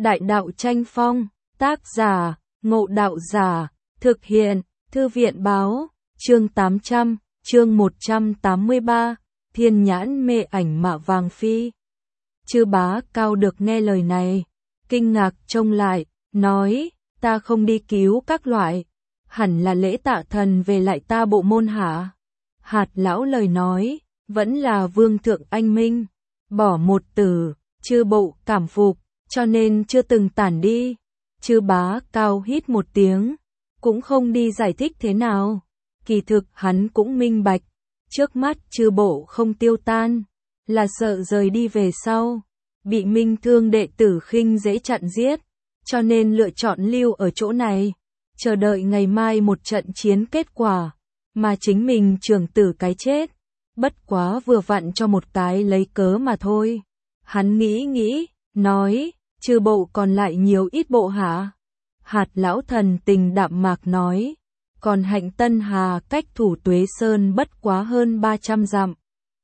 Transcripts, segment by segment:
Đại đạo tranh phong, tác giả, Ngộ Đạo Giả, thực hiện, Thư viện báo, chương 800, chương 183, Thiên Nhãn Mê Ảnh Mạ Vàng Phi. Chư Bá Cao được nghe lời này, kinh ngạc trông lại, nói, ta không đi cứu các loại, hẳn là lễ tạ thần về lại ta bộ môn hả? Hạt lão lời nói, vẫn là vương thượng anh minh, bỏ một từ, chư bộ cảm phục, cho nên chưa từng tản đi. Chư Bá Cao hít một tiếng, cũng không đi giải thích thế nào. Kỳ thực hắn cũng minh bạch, trước mắt chư bộ không tiêu tan, là sợ rời đi về sau, bị minh thương đệ tử khinh dễ chặn giết, cho nên lựa chọn lưu ở chỗ này, chờ đợi ngày mai một trận chiến kết quả, mà chính mình trưởng tử cái chết, bất quá vừa vặn cho một cái lấy cớ mà thôi. Hắn nghĩ, nói, chư bộ còn lại nhiều ít bộ hả? Hạt lão thần tình đạm mạc nói, còn Hạnh Tân Hà cách Thủ Tuế Sơn bất quá hơn 300 dặm.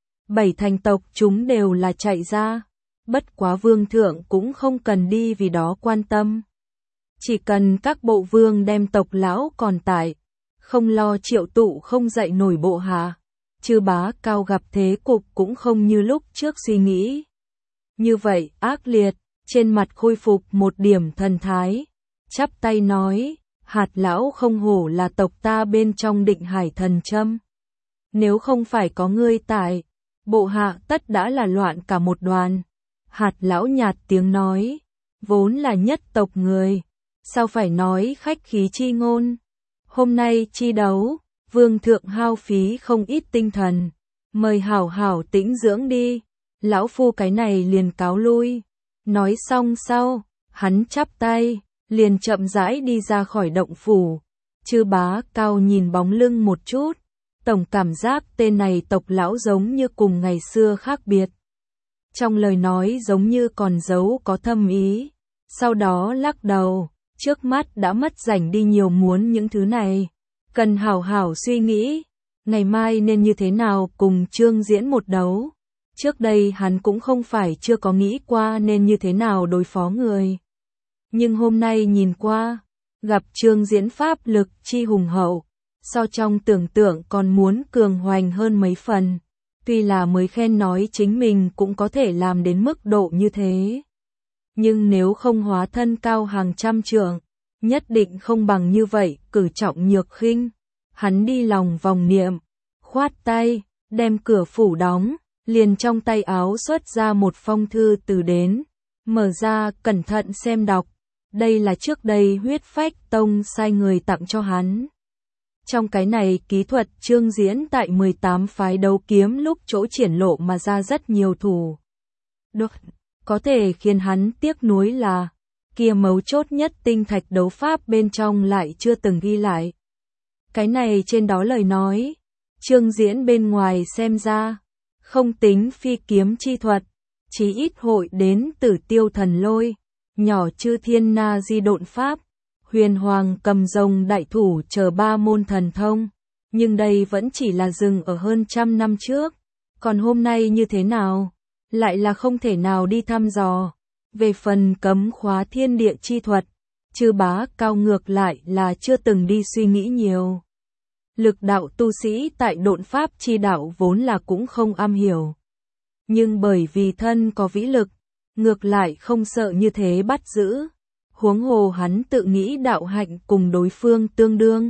7 thành tộc chúng đều là chạy ra, bất quá vương thượng cũng không cần đi vì đó quan tâm. Chỉ cần các bộ vương đem tộc lão còn tại, không lo triệu tụ không dậy nổi bộ hạ. Chư Bá Cao gặp thế cục cũng không như lúc trước suy nghĩ. Như vậy ác liệt, trên mặt khôi phục một điểm thần thái, chắp tay nói, hạt lão không hổ là tộc ta bên trong Định Hải Thần Châm. Nếu không phải có ngươi tại, bộ hạ tất đã là loạn cả một đoàn. Hạt lão nhạt tiếng nói, vốn là nhất tộc người, sao phải nói khách khí chi ngôn. Hôm nay chi đấu, vương thượng hao phí không ít tinh thần, mời hảo hảo tĩnh dưỡng đi, lão phu cái này liền cáo lui. Nói xong sau, hắn chắp tay, liền chậm rãi đi ra khỏi động phủ. Chư Bá Cao nhìn bóng lưng một chút, tổng cảm giác tên này tộc lão giống như cùng ngày xưa khác biệt. Trong lời nói giống như còn giấu có thâm ý, sau đó lắc đầu, trước mắt đã mất rảnh đi nhiều muốn những thứ này, cần hảo hảo suy nghĩ, ngày mai nên như thế nào cùng Trương Diễn một đấu. Trước đây hắn cũng không phải chưa có nghĩ qua nên như thế nào đối phó người. Nhưng hôm nay nhìn qua, gặp Trương Diễn pháp lực chi hùng hậu, so trong tưởng tượng còn muốn cường hoành hơn mấy phần. Tuy là mới khen nói chính mình cũng có thể làm đến mức độ như thế. Nhưng nếu không hóa thân cao hàng trăm trượng, nhất định không bằng như vậy, cử trọng nhược khinh. Hắn đi lòng vòng niệm, khoát tay, đem cửa phủ đóng, liền trong tay áo xuất ra một phong thư từ đến, mở ra cẩn thận xem đọc. Đây là trước đây Huyết Phách Tông sai người tặng cho hắn. Trong cái này kỹ thuật Trương Diễn tại 18 phái đấu kiếm lúc chỗ triển lộ mà ra rất nhiều thủ. Được, có thể khiến hắn tiếc nuối là, kia mấu chốt nhất tinh thạch đấu pháp bên trong lại chưa từng ghi lại. Cái này trên đó lời nói, Trương Diễn bên ngoài xem ra, không tính phi kiếm chi thuật, chí ít hội đến Tử Tiêu Thần Lôi, nhỏ chư thiên na di độn pháp, huyền hoàng cầm rồng đại thủ chờ 3 môn thần thông, nhưng đây vẫn chỉ là dừng ở hơn trăm năm trước, còn hôm nay như thế nào, lại là không thể nào đi thăm dò. Về phần cấm khóa thiên địa chi thuật, Chư Bá Cao ngược lại là chưa từng đi suy nghĩ nhiều. Lực đạo tu sĩ tại độn pháp chi đạo vốn là cũng không am hiểu. Nhưng bởi vì thân có vĩ lực, ngược lại không sợ như thế bắt giữ. Huống hồ hắn tự nghĩ đạo hạnh cùng đối phương tương đương.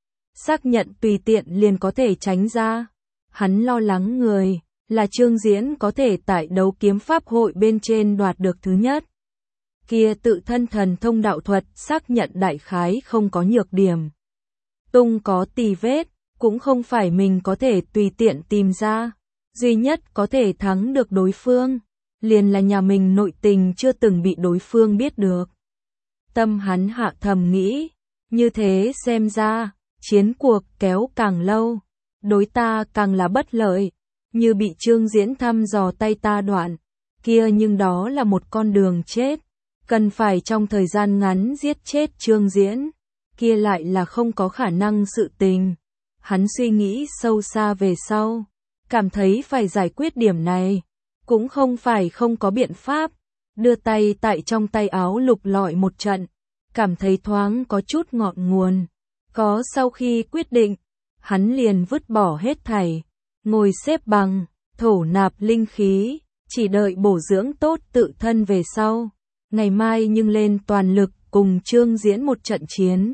Xác nhận tùy tiện liền có thể tránh ra. Hắn lo lắng người, là Trương Diễn có thể tại đấu kiếm pháp hội bên trên đoạt được thứ nhất. Kia tự thân thần thông đạo thuật xác nhận đại khái không có nhược điểm. Tung có tì vết, cũng không phải mình có thể tùy tiện tìm ra. Duy nhất có thể thắng được đối phương, liền là nhà mình nội tình chưa từng bị đối phương biết được. Tâm hắn hạ thầm nghĩ, như thế xem ra, chiến cuộc kéo càng lâu, đối ta càng là bất lợi, như bị Trương Diễn thăm dò tay ta đoạn, kia nhưng đó là một con đường chết, cần phải trong thời gian ngắn giết chết Trương Diễn, kia lại là không có khả năng sự tình. Hắn suy nghĩ sâu xa về sau, cảm thấy phải giải quyết điểm này, cũng không phải không có biện pháp, đưa tay tại trong tay áo lục lọi một trận, cảm thấy thoáng có chút ngọn nguồn. Có sau khi quyết định, hắn liền vứt bỏ hết thảy, ngồi xếp bằng, thổ nạp linh khí, chỉ đợi bổ dưỡng tốt tự thân về sau. Ngày mai nhưng lên toàn lực cùng Trương Diễn một trận chiến.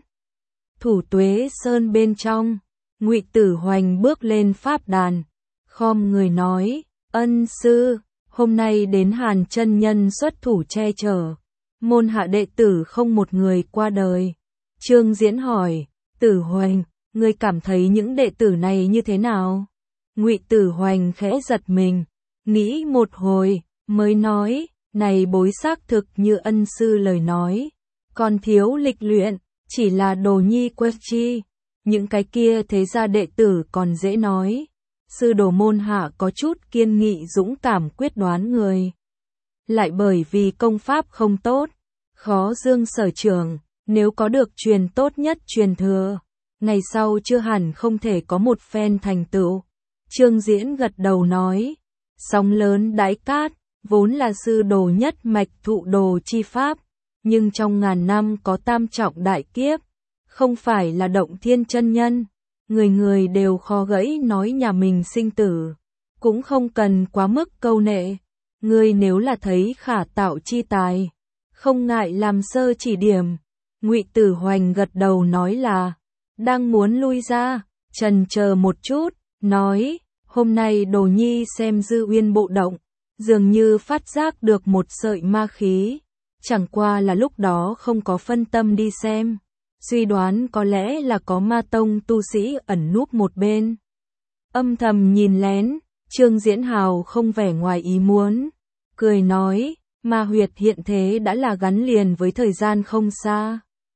Thủ Tuế Sơn bên trong, Ngụy Tử Hoành bước lên pháp đàn, khom người nói, ân sư, hôm nay đến Hàn chân nhân xuất thủ che chở, môn hạ đệ tử không một người qua đời. Trương Diễn hỏi, Tử Hoành, ngươi cảm thấy những đệ tử này như thế nào? Ngụy Tử Hoành khẽ giật mình, nghĩ một hồi, mới nói, này bối xác thực như ân sư lời nói, còn thiếu lịch luyện, chỉ là đồ nhi quét chi, những cái kia thế ra đệ tử còn dễ nói. Sư đồ môn hạ có chút kiên nghị dũng cảm quyết đoán người. Lại bởi vì công pháp không tốt, khó dương sở trường, nếu có được truyền tốt nhất truyền thừa, ngày sau chưa hẳn không thể có một phen thành tựu. Trương Diễn gật đầu nói, sóng lớn đãi cát, vốn là sư đồ nhất mạch thụ đồ chi pháp, nhưng trong ngàn năm có tam trọng đại kiếp, không phải là Động Thiên chân nhân, người người đều khó gãy nói nhà mình sinh tử, cũng không cần quá mức câu nệ, ngươi nếu là thấy khả tạo chi tài, không ngại làm sơ chỉ điểm. Ngụy Tử Hoành gật đầu nói là, đang muốn lui ra, chần chờ một chút, nói, hôm nay đồ nhi xem dư uyên bộ động, dường như phát giác được một sợi ma khí, chẳng qua là lúc đó không có phân tâm đi xem, suy đoán có lẽ là có ma tông tu sĩ ẩn núp một bên. Âm thầm nhìn lén, Trương Diễn Hào không vẻ ngoài ý muốn, cười nói, ma huyệt hiện thế đã là gắn liền với thời gian không xa.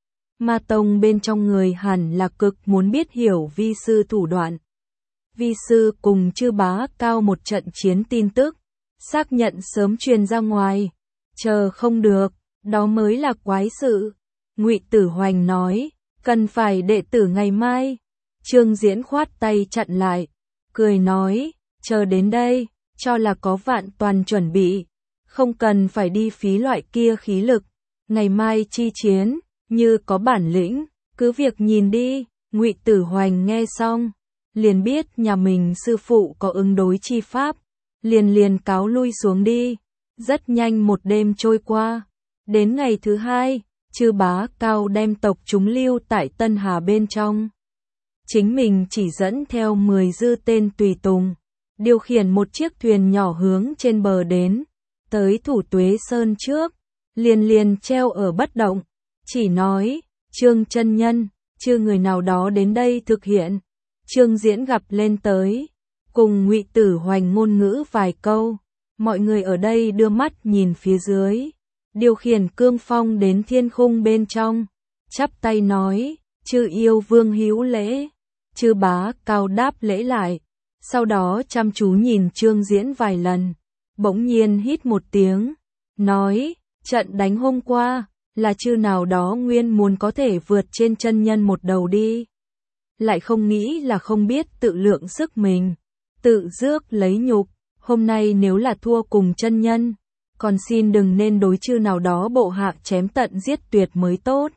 Ma tông bên trong người hẳn là cực muốn biết hiểu vi sư thủ đoạn. Vi sư cùng Chư Bá Cao một trận chiến tin tức, xác nhận sớm truyền ra ngoài, chờ không được, đó mới là quái sự. Ngụy Tử Hoành nói, cần phải đệ tử ngày mai. Trương Diễn khoát tay chặn lại, cười nói, chờ đến đây, cho là có vạn toàn chuẩn bị, không cần phải đi phí loại kia khí lực. Ngày mai chi chiến, như có bản lĩnh, cứ việc nhìn đi. Ngụy Tử Hoành nghe xong, liền biết nhà mình sư phụ có ứng đối chi pháp, liền cáo lui xuống đi. Rất nhanh một đêm trôi qua, đến ngày thứ hai, Chư Bá Cao đem tộc chúng lưu tại Tân Hà bên trong. Chính mình chỉ dẫn theo 10 dư tên tùy tùng, điều khiển một chiếc thuyền nhỏ hướng trên bờ đến, tới Thủ Tuế Sơn trước, liền treo ở bất động, chỉ nói, Trương chân nhân, chưa người nào đó đến đây thực hiện. Trương Diễn gặp lên tới, cùng Ngụy Tử Hoành ngôn ngữ vài câu, mọi người ở đây đưa mắt nhìn phía dưới, điều khiển cương phong đến thiên khung bên trong, chắp tay nói, Chư Yêu Vương hữu lễ. Chư Bá Cao đáp lễ lại, sau đó chăm chú nhìn Trương Diễn vài lần, bỗng nhiên hít một tiếng, nói, trận đánh hôm qua, là chư nào đó nguyên muốn có thể vượt trên chân nhân một đầu đi. Lại không nghĩ là không biết tự lượng sức mình, tự rước lấy nhục, hôm nay nếu là thua cùng chân nhân, còn xin đừng nên đối chư nào đó bộ hạ chém tận giết tuyệt mới tốt.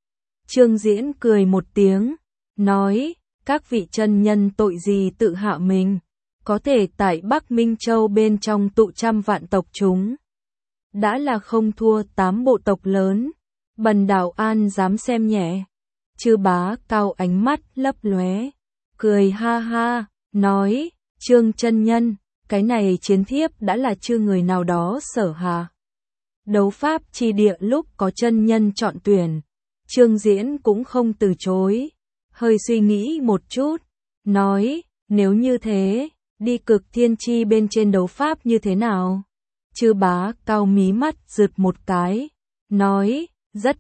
Trương Diễn cười một tiếng, nói, các vị chân nhân tội gì tự hạ mình, có thể tại Bắc Minh Châu bên trong tụ trăm vạn tộc chúng. Đã là không thua 8 bộ tộc lớn, bần đạo an dám xem nhẹ. Chư Bá Cao ánh mắt lấp lóe, cười ha ha, nói, Trương chân nhân, cái này chiến thiếp đã là chư người nào đó sở hạ. Đấu pháp chi địa lúc có chân nhân chọn tuyển, Trương Diễn cũng không từ chối, hơi suy nghĩ một chút, nói, nếu như thế, đi Cực Thiên Chi bên trên đấu pháp như thế nào? Chư Bá Cao mí mắt rực một cái, nói, rất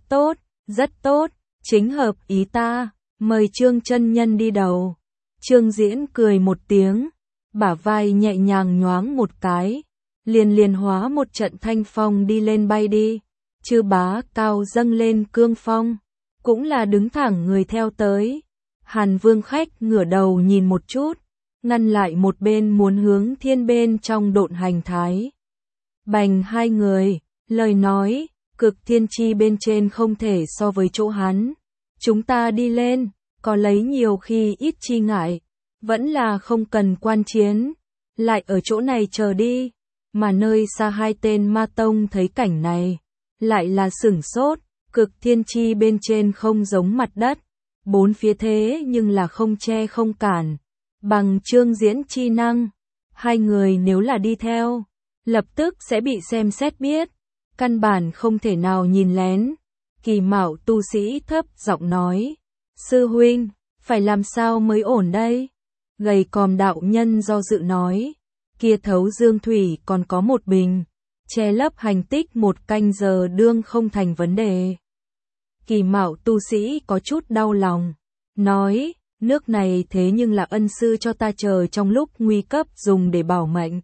tốt, chính hợp ý ta, mời Trương chân nhân đi đầu. Trương Diễn cười một tiếng, bả vai nhẹ nhàng nhoáng một cái, liền hóa một trận thanh phong đi lên bay đi. Chư Bá Cao dâng lên cương phong, cũng là đứng thẳng người theo tới. Hàn Vương khách ngửa đầu nhìn một chút, ngăn lại một bên muốn hướng thiên bên trong độn hành thái. Bành hai người, Lời nói, cực thiên chi bên trên không thể so với chỗ hắn. Chúng ta đi lên, có lấy nhiều khi ít chi ngại, vẫn là không cần quan chiến, lại ở chỗ này chờ đi. Mà nơi xa hai tên ma tông thấy cảnh này, lại là sửng sốt, cực thiên chi bên trên không giống mặt đất, bốn phía thế nhưng là không che không cản, bằng Trương Diễn chi năng, hai người nếu là đi theo, lập tức sẽ bị xem xét biết, căn bản không thể nào nhìn lén. Kỳ Mạo tu sĩ thấp giọng nói, sư huynh, phải làm sao mới ổn đây? Gầy còm đạo nhân do dự nói, kia thấu dương thủy còn có một bình, che lấp hành tích một canh giờ đương không thành vấn đề. Kỳ Mạo tu sĩ có chút đau lòng, nói, nước này thế nhưng là ân sư cho ta chờ trong lúc nguy cấp dùng để bảo mệnh.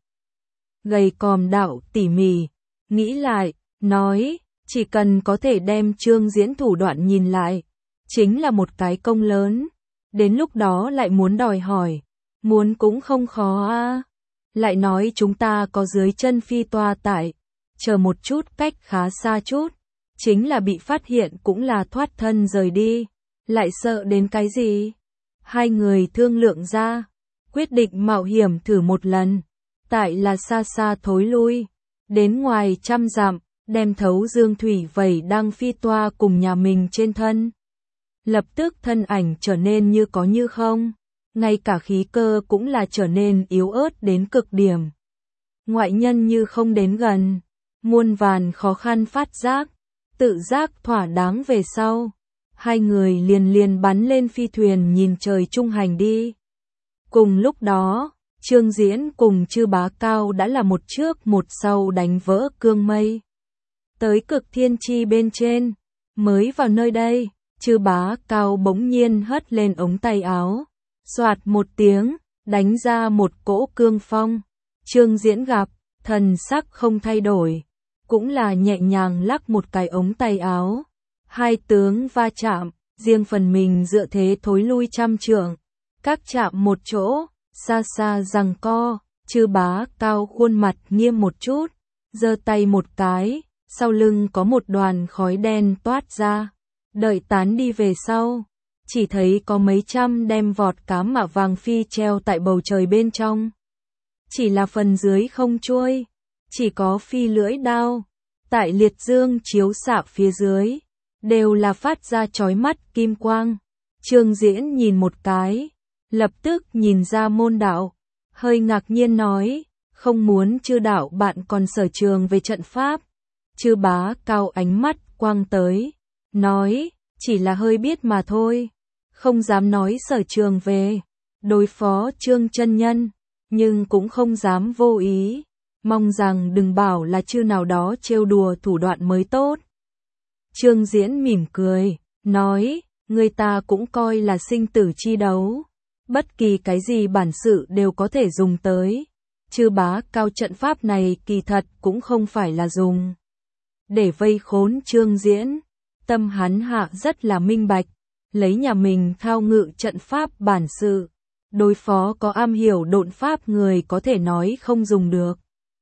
Gầy còm đạo tỉ mỉ, nghĩ lại, nói, chỉ cần có thể đem Trương Diễn thủ đoạn nhìn lại, chính là một cái công lớn, đến lúc đó lại muốn đòi hỏi, muốn cũng không khó a. Lại nói chúng ta có dưới chân phi toa tại, chờ một chút cách khá xa chút, chính là bị phát hiện cũng là thoát thân rời đi, lại sợ đến cái gì? Hai người thương lượng ra, quyết định mạo hiểm thử một lần, tại là xa xa thối lui, đến ngoài 100 dặm, đem thấu dương thủy vẩy đăng phi toa cùng nhà mình trên thân. Lập tức thân ảnh trở nên như có như không, ngay cả khí cơ cũng là trở nên yếu ớt đến cực điểm. Ngoại nhân như không đến gần, muôn vàn khó khăn phát giác, tự giác thỏa đáng về sau. Hai người liền bắn lên phi thuyền nhìn trời trung hành đi. Cùng lúc đó, Trương Diễn cùng Chư Bá Cao đã là một trước một sau đánh vỡ cương mây. Tới cực thiên chi bên trên, mới vào nơi đây, Chư Bá Cao bỗng nhiên hất lên ống tay áo, xoạt một tiếng, đánh ra một cỗ cương phong. Trương Diễn gặp, thần sắc không thay đổi, cũng là nhẹ nhàng lắc một cái ống tay áo. Hai tướng va chạm, riêng phần mình dựa thế thối lui 100 trượng, các chạm một chỗ, xa xa giằng co. Chư Bá Cao khuôn mặt nghiêm một chút, giơ tay một cái, sau lưng có một đoàn khói đen toát ra, đợi tán đi về sau, chỉ thấy có mấy trăm đem vọt cá mạ vàng phi treo tại bầu trời bên trong. Chỉ là phần dưới không trôi, chỉ có phi lưỡi đao, tại liệt dương chiếu xạ phía dưới, đều là phát ra chói mắt kim quang. Trương Diễn nhìn một cái, lập tức nhìn ra môn đạo, hơi ngạc nhiên nói, không muốn Chư đạo bạn còn sở trường về trận pháp. Chư Bá Cao ánh mắt quang tới, nói, chỉ là hơi biết mà thôi, không dám nói sở trường về đối phó Trương chân nhân, nhưng cũng không dám vô ý, mong rằng đừng bảo là chư nào đó trêu đùa thủ đoạn mới tốt. Trương Diễn mỉm cười, nói, người ta cũng coi là sinh tử chi đấu, bất kỳ cái gì bản sự đều có thể dùng tới. Chư Bá Cao trận pháp này kỳ thật cũng không phải là dùng để vây khốn Trương Diễn, tâm hắn hạ rất là minh bạch, lấy nhà mình thao ngự trận pháp bản sự, đối phó có am hiểu độn pháp người có thể nói không dùng được.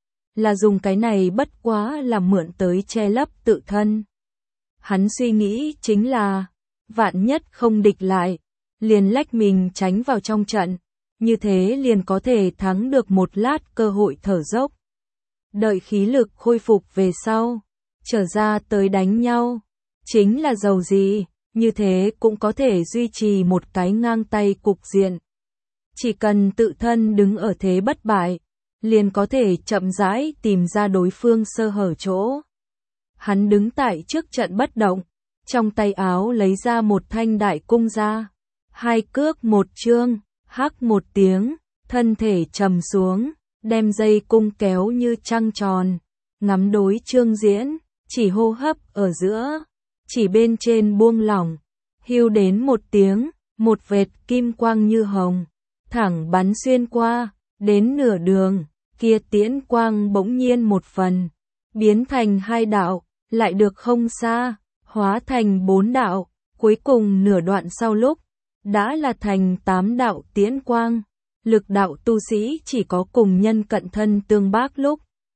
Là dùng cái này bất quá là mượn tới che lấp tự thân. Hắn suy nghĩ chính là, vạn nhất không địch lại, liền lách mình tránh vào trong trận, như thế liền có thể thắng được một lát cơ hội thở dốc. Đợi khí lực khôi phục về sau, trở ra tới đánh nhau, chính là dầu gì, như thế cũng có thể duy trì một cái ngang tay cục diện. Chỉ cần tự thân đứng ở thế bất bại, liền có thể chậm rãi tìm ra đối phương sơ hở chỗ. Hắn đứng tại trước trận bất động, trong tay áo lấy ra một thanh đại cung ra, hai cước một chương, hắc một tiếng, thân thể trầm xuống, đem dây cung kéo như trăng tròn, ngắm đối Trương Diễn, chỉ hô hấp ở giữa, chỉ bên trên buông lỏng, hưu đến một tiếng, một vệt kim quang như hồng, thẳng bắn xuyên qua, đến nửa đường, kia tiễn quang bỗng nhiên một phần, biến thành hai đạo, lại được không xa, hóa thành 4 đạo, cuối cùng nửa đoạn sau lúc, đã là thành 8 đạo tiễn quang. Lực đạo tu sĩ chỉ có cùng nhân cận thân tương bác lúc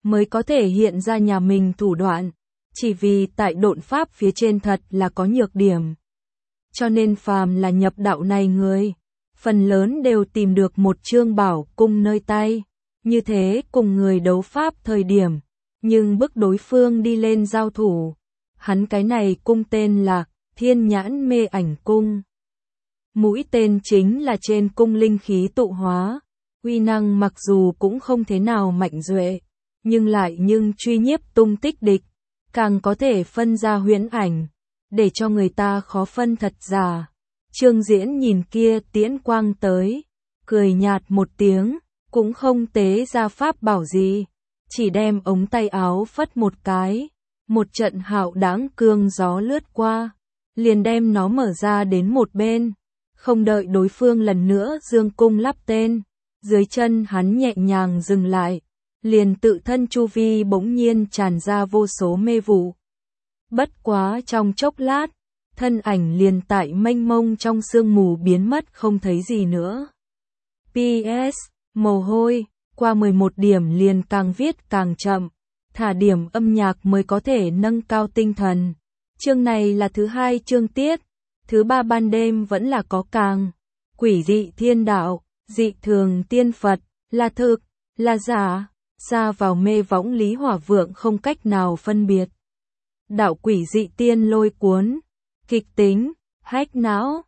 mới có thể hiện ra nhà mình thủ đoạn, chỉ vì tại độn pháp phía trên thật là có nhược điểm. Cho nên phàm là nhập đạo này người, phần lớn đều tìm được một chương bảo cung nơi tay, như thế cùng người đấu pháp thời điểm, nhưng bức đối phương đi lên giao thủ. Hắn cái này cung tên là Thiên Nhãn Mê Ảnh Cung. Mũi tên chính là trên cung linh khí tụ hóa, uy năng mặc dù cũng không thế nào mạnh duệ, nhưng truy nhiếp tung tích địch, càng có thể phân ra huyễn ảnh, để cho người ta khó phân thật giả. Trương Diễn nhìn kia tiễn quang tới, cười nhạt một tiếng, cũng không tế ra pháp bảo gì, chỉ đem ống tay áo phất một cái, một trận hạo đãng cương gió lướt qua, liền đem nó mở ra đến một bên, không đợi đối phương lần nữa dương cung lắp tên, dưới chân hắn nhẹ nhàng dừng lại, liền tự thân chu vi bỗng nhiên tràn ra vô số mê vụ. Bất quá trong chốc lát, thân ảnh liền tại mênh mông trong sương mù biến mất không thấy gì nữa. PS, mồ hôi, qua 11 điểm liền càng viết càng chậm, thả điểm âm nhạc mới có thể nâng cao tinh thần. Chương này là thứ 2 chương tiết, thứ 3 ban đêm vẫn là có càng. Quỷ dị thiên đạo, dị thường tiên Phật, là thực, là giả, xa vào mê võng Lý Hỏa Vượng không cách nào phân biệt. Đạo quỷ dị tiên lôi cuốn, kịch tính, hách não,